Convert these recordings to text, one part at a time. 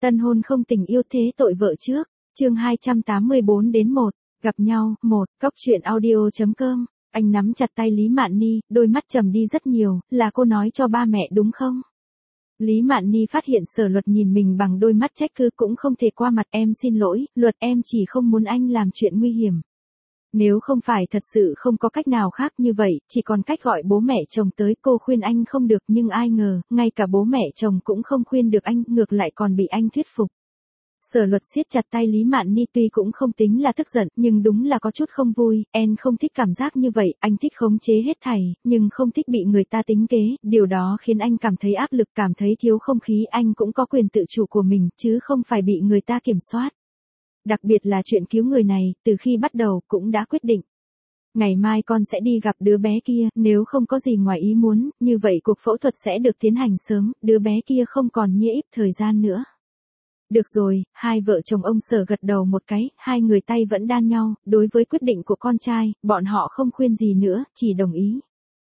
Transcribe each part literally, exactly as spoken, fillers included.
Tân hôn không tình yêu thế tội vợ trước, chương hai trăm tám mươi bốn đến một, gặp nhau, một, cóc truyện audio chấm com, anh nắm chặt tay Lý Mạn Ni, đôi mắt trầm đi rất nhiều, là cô nói cho ba mẹ đúng không? Lý Mạn Ni phát hiện Sở Luật nhìn mình bằng đôi mắt trách cứ cũng không thể qua mặt. Em xin lỗi, Luật, em chỉ không muốn anh làm chuyện nguy hiểm. Nếu không phải thật sự không có cách nào khác như vậy, chỉ còn cách gọi bố mẹ chồng tới. Cô khuyên anh không được nhưng ai ngờ, ngay cả bố mẹ chồng cũng không khuyên được anh, ngược lại còn bị anh thuyết phục. Sở Luật siết chặt tay Lý Mạn Ni, tuy cũng không tính là tức giận, nhưng đúng là có chút không vui. Em không thích cảm giác như vậy, anh thích khống chế hết thảy, nhưng không thích bị người ta tính kế, điều đó khiến anh cảm thấy áp lực, cảm thấy thiếu không khí. Anh cũng có quyền tự chủ của mình, chứ không phải bị người ta kiểm soát. Đặc biệt là chuyện cứu người này, từ khi bắt đầu, cũng đã quyết định. Ngày mai con sẽ đi gặp đứa bé kia, nếu không có gì ngoài ý muốn, như vậy cuộc phẫu thuật sẽ được tiến hành sớm, đứa bé kia không còn nhễ ít thời gian nữa. Được rồi, hai vợ chồng ông Sở gật đầu một cái, hai người tay vẫn đan nhau, đối với quyết định của con trai, bọn họ không khuyên gì nữa, chỉ đồng ý.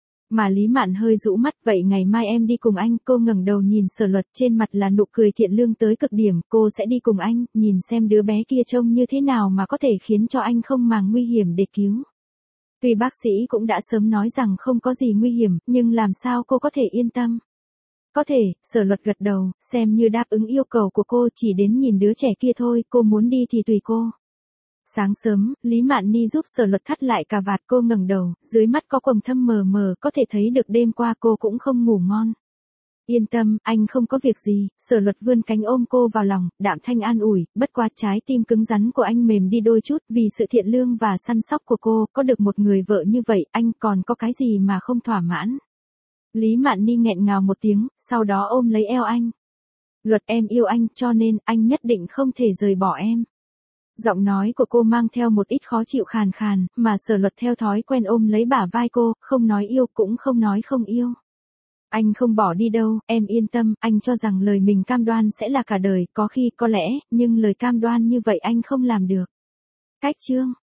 Mà Lý Mạn hơi rũ mắt, vậy ngày mai em đi cùng anh. Cô ngẩng đầu nhìn Sở Luật, trên mặt là nụ cười thiện lương tới cực điểm. Cô sẽ đi cùng anh, nhìn xem đứa bé kia trông như thế nào mà có thể khiến cho anh không màng nguy hiểm để cứu. Tuy bác sĩ cũng đã sớm nói rằng không có gì nguy hiểm, nhưng làm sao cô có thể yên tâm? Có thể, Sở Luật gật đầu, xem như đáp ứng yêu cầu của cô, chỉ đến nhìn đứa trẻ kia thôi, cô muốn đi thì tùy cô. Sáng sớm, Lý Mạn Ni giúp Sở Luật thắt lại cà vạt. Cô ngẩng đầu, dưới mắt có quầng thâm mờ mờ, có thể thấy được đêm qua cô cũng không ngủ ngon. Yên tâm, anh không có việc gì. Sở Luật vươn cánh ôm cô vào lòng, đạm thanh an ủi, bất quá trái tim cứng rắn của anh mềm đi đôi chút, vì sự thiện lương và săn sóc của cô. Có được một người vợ như vậy, anh còn có cái gì mà không thỏa mãn? Lý Mạn Ni nghẹn ngào một tiếng, sau đó ôm lấy eo anh. Luật, em yêu anh, cho nên anh nhất định không thể rời bỏ em. Giọng nói của cô mang theo một ít khó chịu khàn khàn, mà Sở Luật theo thói quen ôm lấy bả vai cô, không nói yêu cũng không nói không yêu. Anh không bỏ đi đâu, em yên tâm. Anh cho rằng lời mình cam đoan sẽ là cả đời, có khi có lẽ, nhưng lời cam đoan như vậy anh không làm được. Cách chương